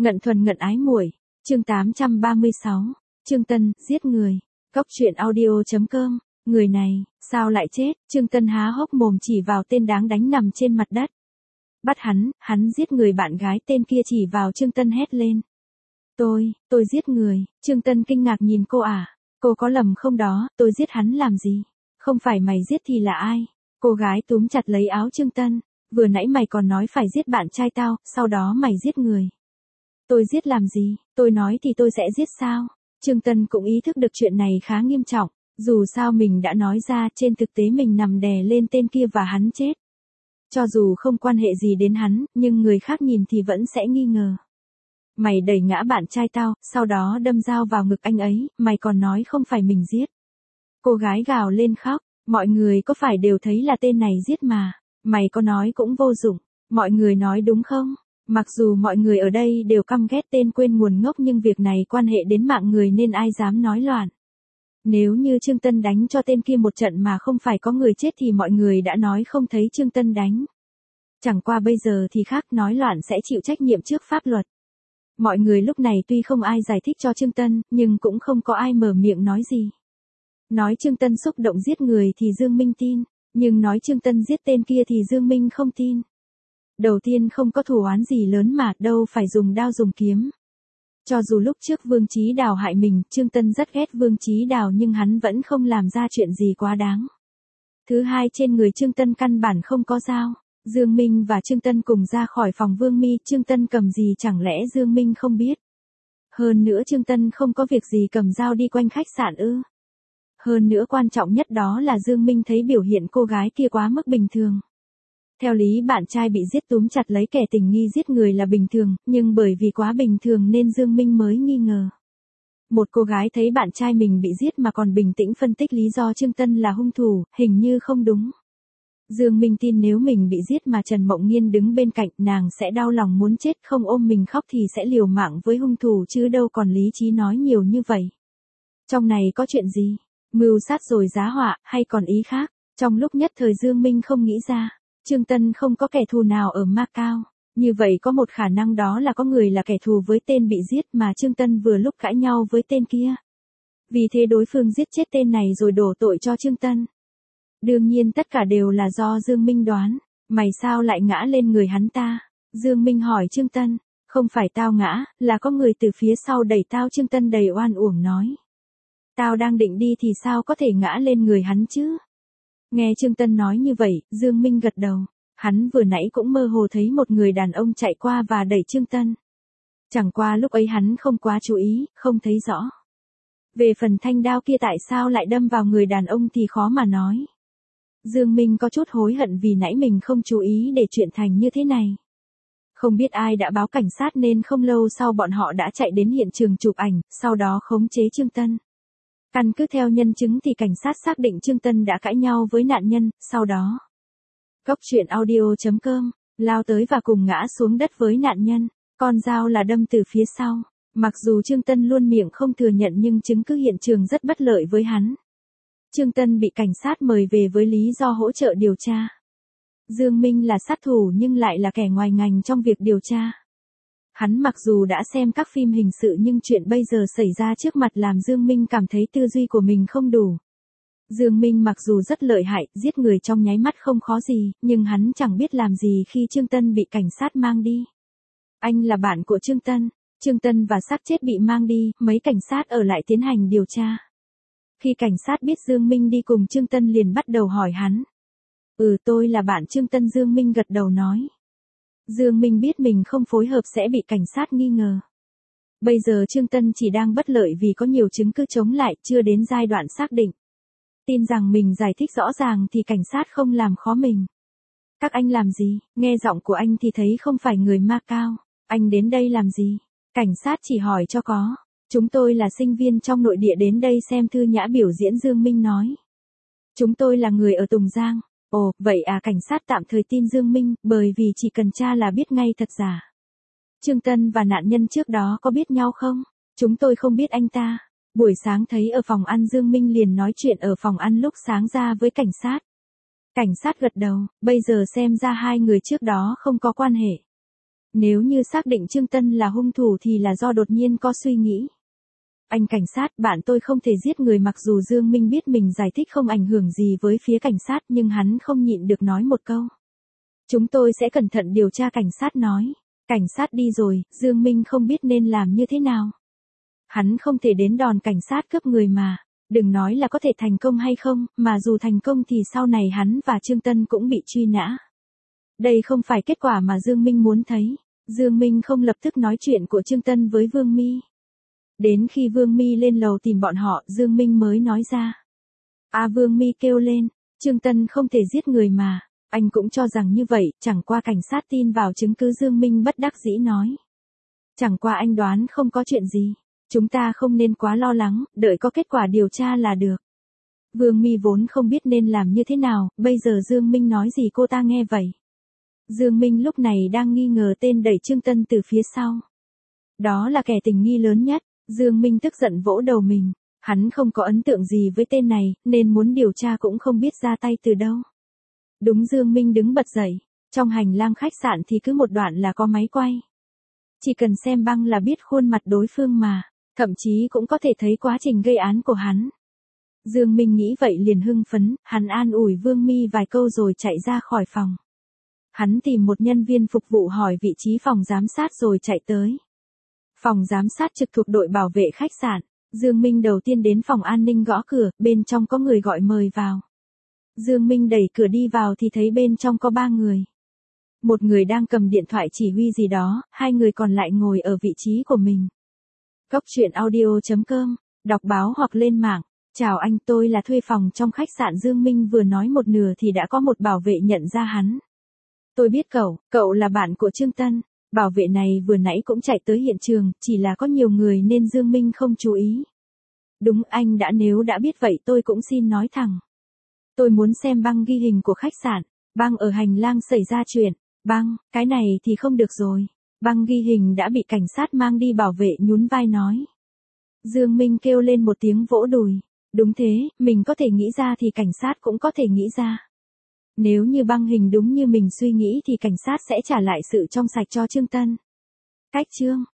Ngận thuần ngận ái muội. Chương 836. Trương Tân, giết người. Cóc truyện audio.com. Người này, sao lại chết? Trương Tân há hốc mồm chỉ vào tên đáng đánh nằm trên mặt đất. Bắt hắn giết người. Bạn gái tên kia chỉ vào Trương Tân hét lên. Tôi giết người. Trương Tân kinh ngạc nhìn cô à. Cô có lầm không đó, tôi giết hắn làm gì? Không phải mày giết thì là ai? Cô gái túm chặt lấy áo Trương Tân. Vừa nãy mày còn nói phải giết bạn trai tao, sau đó mày giết người. Tôi giết làm gì? Tôi nói thì tôi sẽ giết sao? Trương Tân cũng ý thức được chuyện này khá nghiêm trọng. Dù sao mình đã nói ra, trên thực tế mình nằm đè lên tên kia và hắn chết. Cho dù không quan hệ gì đến hắn, nhưng người khác nhìn thì vẫn sẽ nghi ngờ. Mày đẩy ngã bạn trai tao, sau đó đâm dao vào ngực anh ấy, mày còn nói không phải mình giết. Cô gái gào lên khóc, mọi người có phải đều thấy là tên này giết mà, mày có nói cũng vô dụng, mọi người nói đúng không? Mặc dù mọi người ở đây đều căm ghét tên quên nguồn ngốc nhưng việc này quan hệ đến mạng người nên ai dám nói loạn. Nếu như Trương Tân đánh cho tên kia một trận mà không phải có người chết thì mọi người đã nói không thấy Trương Tân đánh. Chẳng qua bây giờ thì khác, nói loạn sẽ chịu trách nhiệm trước pháp luật. Mọi người lúc này tuy không ai giải thích cho Trương Tân, nhưng cũng không có ai mở miệng nói gì. Nói Trương Tân xúc động giết người thì Dương Minh tin, nhưng nói Trương Tân giết tên kia thì Dương Minh không tin. Đầu tiên không có thù oán gì lớn mà, đâu phải dùng đao dùng kiếm. Cho dù lúc trước Vương Chí Đào hại mình, Trương Tân rất ghét Vương Chí Đào nhưng hắn vẫn không làm ra chuyện gì quá đáng. Thứ hai, trên người Trương Tân căn bản không có dao. Dương Minh và Trương Tân cùng ra khỏi phòng Vương Mi, Trương Tân cầm gì chẳng lẽ Dương Minh không biết. Hơn nữa Trương Tân không có việc gì cầm dao đi quanh khách sạn ư. Hơn nữa quan trọng nhất đó là Dương Minh thấy biểu hiện cô gái kia quá mức bình thường. Theo lý bạn trai bị giết túm chặt lấy kẻ tình nghi giết người là bình thường, nhưng bởi vì quá bình thường nên Dương Minh mới nghi ngờ. Một cô gái thấy bạn trai mình bị giết mà còn bình tĩnh phân tích lý do Trương Tân là hung thủ, hình như không đúng. Dương Minh tin nếu mình bị giết mà Trần Mộng Nghiên đứng bên cạnh nàng sẽ đau lòng muốn chết, không ôm mình khóc thì sẽ liều mạng với hung thủ chứ đâu còn lý trí nói nhiều như vậy. Trong này có chuyện gì? Mưu sát rồi giá họa, hay còn ý khác? Trong lúc nhất thời Dương Minh không nghĩ ra. Trương Tân không có kẻ thù nào ở Macau. Như vậy có một khả năng đó là có người là kẻ thù với tên bị giết mà Trương Tân vừa lúc cãi nhau với tên kia. Vì thế đối phương giết chết tên này rồi đổ tội cho Trương Tân. Đương nhiên tất cả đều là do Dương Minh đoán. Mày sao lại ngã lên người hắn ta? Dương Minh hỏi Trương Tân. Không phải tao ngã, là có người từ phía sau đẩy tao. Trương Tân đầy oan uổng nói. Tao đang định đi thì sao có thể ngã lên người hắn chứ? Nghe Trương Tân nói như vậy, Dương Minh gật đầu. Hắn vừa nãy cũng mơ hồ thấy một người đàn ông chạy qua và đẩy Trương Tân. Chẳng qua lúc ấy hắn không quá chú ý, không thấy rõ. Về phần thanh đao kia tại sao lại đâm vào người đàn ông thì khó mà nói. Dương Minh có chút hối hận vì nãy mình không chú ý để chuyện thành như thế này. Không biết ai đã báo cảnh sát nên không lâu sau bọn họ đã chạy đến hiện trường chụp ảnh, sau đó khống chế Trương Tân. Căn cứ theo nhân chứng thì cảnh sát xác định Trương Tân đã cãi nhau với nạn nhân, sau đó. Cóc truyện audio.com, lao tới và cùng ngã xuống đất với nạn nhân, con dao là đâm từ phía sau. Mặc dù Trương Tân luôn miệng không thừa nhận nhưng chứng cứ hiện trường rất bất lợi với hắn. Trương Tân bị cảnh sát mời về với lý do hỗ trợ điều tra. Dương Minh là sát thủ nhưng lại là kẻ ngoài ngành trong việc điều tra. Hắn mặc dù đã xem các phim hình sự nhưng chuyện bây giờ xảy ra trước mặt làm Dương Minh cảm thấy tư duy của mình không đủ. Dương Minh mặc dù rất lợi hại, giết người trong nháy mắt không khó gì, nhưng hắn chẳng biết làm gì khi Trương Tân bị cảnh sát mang đi. Anh là bạn của Trương Tân và xác chết bị mang đi, mấy cảnh sát ở lại tiến hành điều tra. Khi cảnh sát biết Dương Minh đi cùng Trương Tân liền bắt đầu hỏi hắn. Tôi là bạn Trương Tân. Dương Minh gật đầu nói. Dương Minh biết mình không phối hợp sẽ bị cảnh sát nghi ngờ. Bây giờ Trương Tân chỉ đang bất lợi vì có nhiều chứng cứ chống lại, chưa đến giai đoạn xác định. Tin rằng mình giải thích rõ ràng thì cảnh sát không làm khó mình. Các anh làm gì? Nghe giọng của anh thì thấy không phải người Macau. Anh đến đây làm gì? Cảnh sát chỉ hỏi cho có. Chúng tôi là sinh viên trong nội địa đến đây xem Thư Nhã biểu diễn. Dương Minh nói. Chúng tôi là người ở Tùng Giang. Ồ, vậy à, cảnh sát tạm thời tin Dương Minh, bởi vì chỉ cần tra là biết ngay thật giả. Trương Tân và nạn nhân trước đó có biết nhau không? Chúng tôi không biết anh ta. Buổi sáng thấy ở phòng ăn. Dương Minh liền nói chuyện ở phòng ăn lúc sáng ra với cảnh sát. Cảnh sát gật đầu, bây giờ xem ra hai người trước đó không có quan hệ. Nếu như xác định Trương Tân là hung thủ thì là do đột nhiên có suy nghĩ. Anh cảnh sát, bạn tôi không thể giết người, mặc dù Dương Minh biết mình giải thích không ảnh hưởng gì với phía cảnh sát nhưng hắn không nhịn được nói một câu. Chúng tôi sẽ cẩn thận điều tra, cảnh sát nói. Cảnh sát đi rồi, Dương Minh không biết nên làm như thế nào. Hắn không thể đến đòn cảnh sát cướp người mà. Đừng nói là có thể thành công hay không, mà dù thành công thì sau này hắn và Trương Tân cũng bị truy nã. Đây không phải kết quả mà Dương Minh muốn thấy. Dương Minh không lập tức nói chuyện của Trương Tân với Vương Mi. Đến khi Vương Mi lên lầu tìm bọn họ, Dương Minh mới nói ra. Vương Mi kêu lên, Trương Tân không thể giết người mà. Anh cũng cho rằng như vậy, chẳng qua cảnh sát tin vào chứng cứ, Dương Minh bất đắc dĩ nói. Chẳng qua anh đoán không có chuyện gì. Chúng ta không nên quá lo lắng, đợi có kết quả điều tra là được. Vương Mi vốn không biết nên làm như thế nào, bây giờ Dương Minh nói gì cô ta nghe vậy. Dương Minh lúc này đang nghi ngờ tên đẩy Trương Tân từ phía sau. Đó là kẻ tình nghi lớn nhất. Dương Minh tức giận vỗ đầu mình. Hắn không có ấn tượng gì với tên này, nên muốn điều tra cũng không biết ra tay từ đâu. Đúng, Dương Minh đứng bật dậy. Trong hành lang khách sạn thì cứ một đoạn là có máy quay. Chỉ cần xem băng là biết khuôn mặt đối phương mà. Thậm chí cũng có thể thấy quá trình gây án của hắn. Dương Minh nghĩ vậy liền hưng phấn, hắn an ủi Vương Mi vài câu rồi chạy ra khỏi phòng. Hắn tìm một nhân viên phục vụ hỏi vị trí phòng giám sát rồi chạy tới. Phòng giám sát trực thuộc đội bảo vệ khách sạn. Dương Minh đầu tiên đến phòng an ninh gõ cửa, bên trong có người gọi mời vào. Dương Minh đẩy cửa đi vào thì thấy bên trong có 3 người. Một người đang cầm điện thoại chỉ huy gì đó, 2 người còn lại ngồi ở vị trí của mình. Góc truyện audio.com, đọc báo hoặc lên mạng. Chào anh, tôi là thuê phòng trong khách sạn. Dương Minh vừa nói một nửa thì đã có một bảo vệ nhận ra hắn. Tôi biết cậu là bạn của Trương Tân. Bảo vệ này vừa nãy cũng chạy tới hiện trường, chỉ là có nhiều người nên Dương Minh không chú ý. Đúng, anh nếu đã biết vậy tôi cũng xin nói thẳng. Tôi muốn xem băng ghi hình của khách sạn, băng ở hành lang xảy ra chuyện. Băng, cái này thì không được rồi. Băng ghi hình đã bị cảnh sát mang đi, bảo vệ nhún vai nói. Dương Minh kêu lên một tiếng vỗ đùi. Đúng thế, mình có thể nghĩ ra thì cảnh sát cũng có thể nghĩ ra. Nếu như băng hình đúng như mình suy nghĩ thì cảnh sát sẽ trả lại sự trong sạch cho Trương Tân. Cách chương